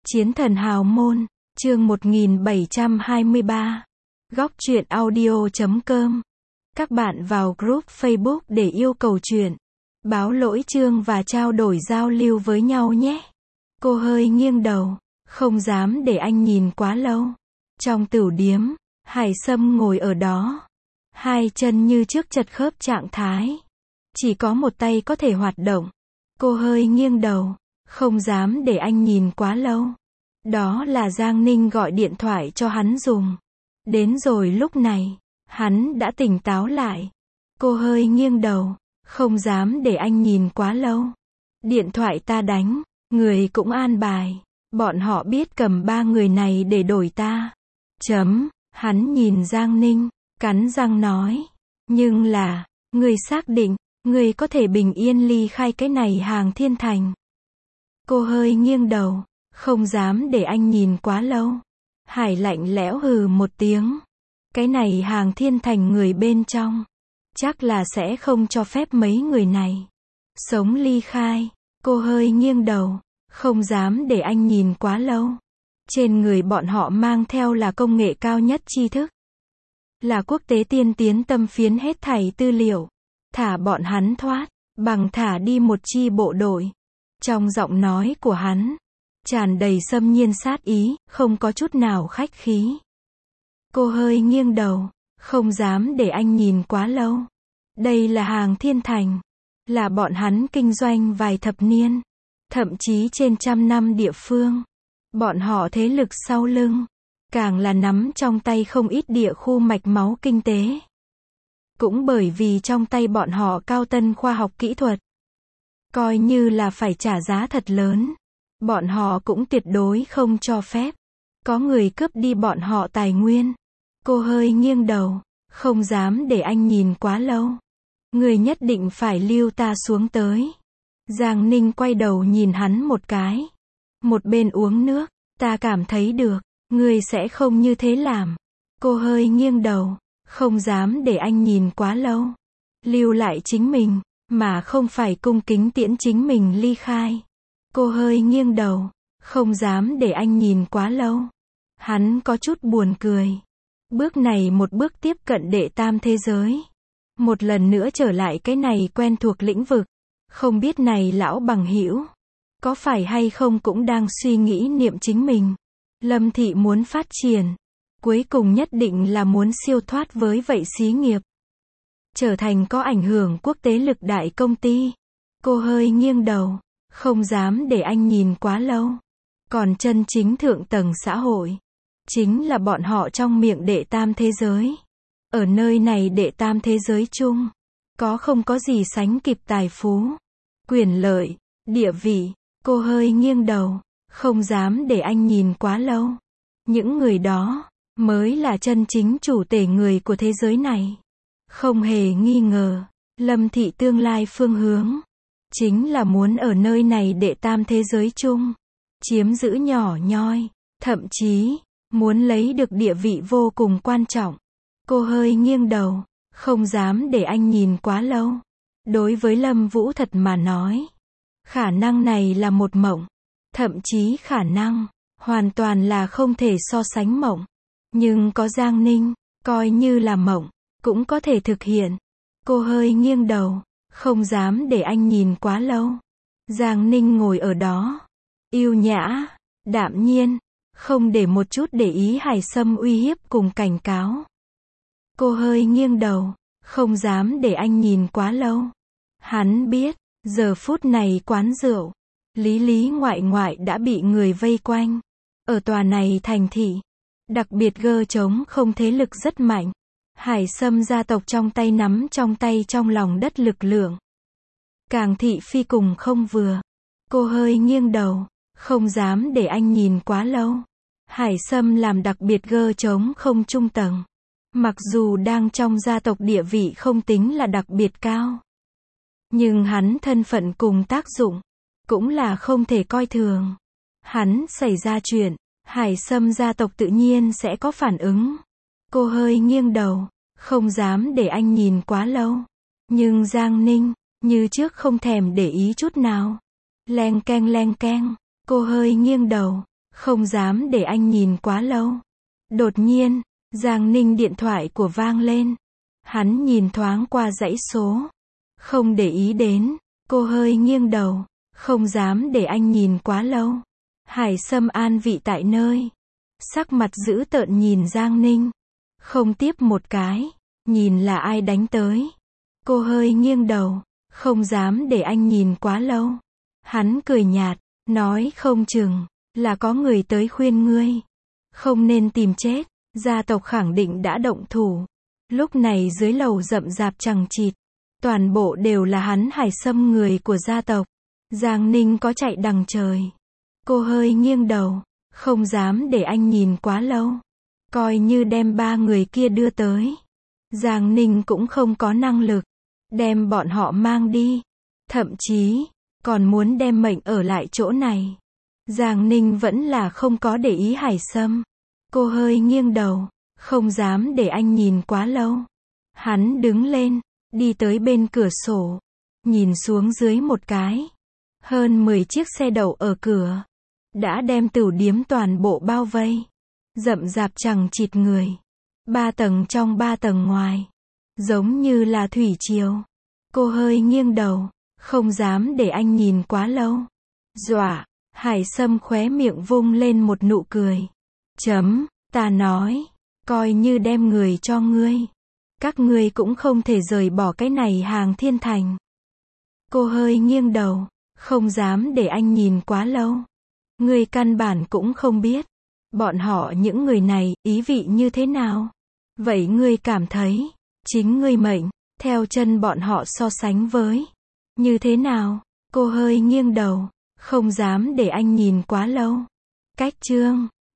Chiến thần hào môn, chương 1723. Góc truyện audio.com. Các bạn vào group Facebook để yêu cầu truyện, báo lỗi chương và trao đổi giao lưu với nhau nhé. Cô hơi nghiêng đầu, không dám để anh nhìn quá lâu. Trong tửu điếm, Hải Sâm ngồi ở đó, hai chân như trước chật khớp trạng thái, chỉ có một tay có thể hoạt động. Cô hơi nghiêng đầu, không dám để anh nhìn quá lâu. Đó là Giang Ninh gọi điện thoại cho hắn dùng. Đến rồi lúc này, hắn đã tỉnh táo lại. Cô hơi nghiêng đầu, không dám để anh nhìn quá lâu. Điện thoại ta đánh, người cũng an bài. Bọn họ biết cầm ba người này để đổi ta. Hắn nhìn Giang Ninh, cắn răng nói. Nhưng là, người xác định, người có thể bình yên ly khai cái này Hàng Thiên Thành. Cô hơi nghiêng đầu, không dám để anh nhìn quá lâu. Hải lạnh lẽo hừ một tiếng. Cái này Hàng Thiên Thành người bên trong, chắc là sẽ không cho phép mấy người này sống ly khai. Cô hơi nghiêng đầu, không dám để anh nhìn quá lâu. Trên người bọn họ mang theo là công nghệ cao nhất tri thức, là quốc tế tiên tiến tâm phiến hết thảy tư liệu. Thả bọn hắn thoát, bằng thả đi một chi bộ đội. Trong giọng nói của hắn tràn đầy xâm nhiên sát ý, không có chút nào khách khí. Cô hơi nghiêng đầu, không dám để anh nhìn quá lâu. Đây là Hàng Thiên Thành, là bọn hắn kinh doanh vài thập niên, thậm chí trên 100 năm địa phương. Bọn họ thế lực sau lưng, càng là nắm trong tay không ít địa khu mạch máu kinh tế. Cũng bởi vì trong tay bọn họ cao tân khoa học kỹ thuật, coi như là phải trả giá thật lớn, bọn họ cũng tuyệt đối không cho phép có người cướp đi bọn họ tài nguyên. Cô hơi nghiêng đầu, không dám để anh nhìn quá lâu. Người nhất định phải lưu ta xuống tới. Giang Ninh quay đầu nhìn hắn một cái, một bên uống nước. Ta cảm thấy được, người sẽ không như thế làm. Cô hơi nghiêng đầu, không dám để anh nhìn quá lâu. Lưu lại chính mình, mà không phải cung kính tiễn chính mình ly khai. Cô hơi nghiêng đầu, không dám để anh nhìn quá lâu. Hắn có chút buồn cười. Bước này một bước tiếp cận đệ tam thế giới. Một lần nữa trở lại cái này quen thuộc lĩnh vực. Không biết này lão bằng hữu có phải hay không cũng đang suy nghĩ niệm chính mình. Lâm thị muốn phát triển, cuối cùng nhất định là muốn siêu thoát với vậy xí nghiệp, trở thành có ảnh hưởng quốc tế lực đại công ty. Cô hơi nghiêng đầu, không dám để anh nhìn quá lâu. Còn chân chính thượng tầng xã hội, chính là bọn họ trong miệng đệ tam thế giới. Ở nơi này đệ tam thế giới chung, có không có gì sánh kịp tài phú, quyền lợi, địa vị. Cô hơi nghiêng đầu, không dám để anh nhìn quá lâu. Những người đó mới là chân chính chủ tể người của thế giới này. Không hề nghi ngờ, Lâm thị tương lai phương hướng chính là muốn ở nơi này đệ tam thế giới chung chiếm giữ nhỏ nhoi, thậm chí muốn lấy được địa vị vô cùng quan trọng. Cô hơi nghiêng đầu, không dám để anh nhìn quá lâu. Đối với Lâm Vũ Thật mà nói, khả năng này là một mộng, thậm chí khả năng hoàn toàn là không thể so sánh mộng. Nhưng có Giang Ninh, coi như là mộng cũng có thể thực hiện. Cô hơi nghiêng đầu, không dám để anh nhìn quá lâu. Giang Ninh ngồi ở đó, yêu nhã, đạm nhiên, không để một chút để ý Hải Sâm uy hiếp cùng cảnh cáo. Cô hơi nghiêng đầu, không dám để anh nhìn quá lâu. Hắn biết, giờ phút này quán rượu, Lý Lý ngoại ngoại đã bị người vây quanh. Ở tòa này thành thị, đặc biệt gơ trống không thế lực rất mạnh. Hải Sâm gia tộc trong tay nắm trong tay trong lòng đất lực lượng. Càng thị phi cùng không vừa. Cô hơi nghiêng đầu, không dám để anh nhìn quá lâu. Hải Sâm làm đặc biệt gơ trống không trung tầng. Mặc dù đang trong gia tộc địa vị không tính là đặc biệt cao, nhưng hắn thân phận cùng tác dụng cũng là không thể coi thường. Hắn xảy ra chuyện, Hải Sâm gia tộc tự nhiên sẽ có phản ứng. Cô hơi nghiêng đầu, không dám để anh nhìn quá lâu. Nhưng Giang Ninh, như trước không thèm để ý chút nào. Leng keng, cô hơi nghiêng đầu, Không dám để anh nhìn quá lâu. Đột nhiên, Giang Ninh điện thoại của vang lên. Hắn nhìn thoáng qua dãy số. Không để ý đến, cô hơi nghiêng đầu. Không dám để anh nhìn quá lâu. Hải Sâm an vị tại nơi. Sắc mặt dữ tợn nhìn Giang Ninh. Không tiếp một cái. Nhìn là ai đánh tới. Cô hơi nghiêng đầu. Không dám để anh nhìn quá lâu. Hắn cười nhạt, nói không chừng là có người tới khuyên ngươi. Không nên tìm chết. Gia tộc khẳng định đã động thủ. Lúc này dưới lầu rậm rạp chằng chịt. Toàn bộ đều là hắn Hải Sâm người của gia tộc. Giang Ninh có chạy đằng trời. Cô hơi nghiêng đầu. Không dám để anh nhìn quá lâu. Coi như đem 3 người kia đưa tới. Giang Ninh cũng không có năng lực. Đem bọn họ mang đi. Thậm chí, còn muốn đem mệnh ở lại chỗ này. Giang Ninh vẫn là không có để ý Hải Sâm. Cô hơi nghiêng đầu. Không dám để anh nhìn quá lâu. Hắn đứng lên. Đi tới bên cửa sổ. Nhìn xuống dưới một cái. Hơn 10 chiếc xe đậu ở cửa. Đã đem tửu điếm toàn bộ bao vây. Rậm rạp chằng chịt người. 3 tầng trong 3 tầng ngoài. Giống như là thủy triều. Cô hơi nghiêng đầu. Không dám để anh nhìn quá lâu. Dọa. Hải Sâm khóe miệng vung lên một nụ cười. Ta nói. Coi như đem người cho ngươi. Các ngươi cũng không thể rời bỏ cái này hàng thiên thành. Cô hơi nghiêng đầu. Không dám để anh nhìn quá lâu. Ngươi căn bản cũng không biết. Bọn họ những người này, ý vị như thế nào? Vậy ngươi cảm thấy, chính ngươi mệnh, theo chân bọn họ so sánh với. Như thế nào? Cô hơi nghiêng đầu. Không dám để anh nhìn quá lâu. Cách chương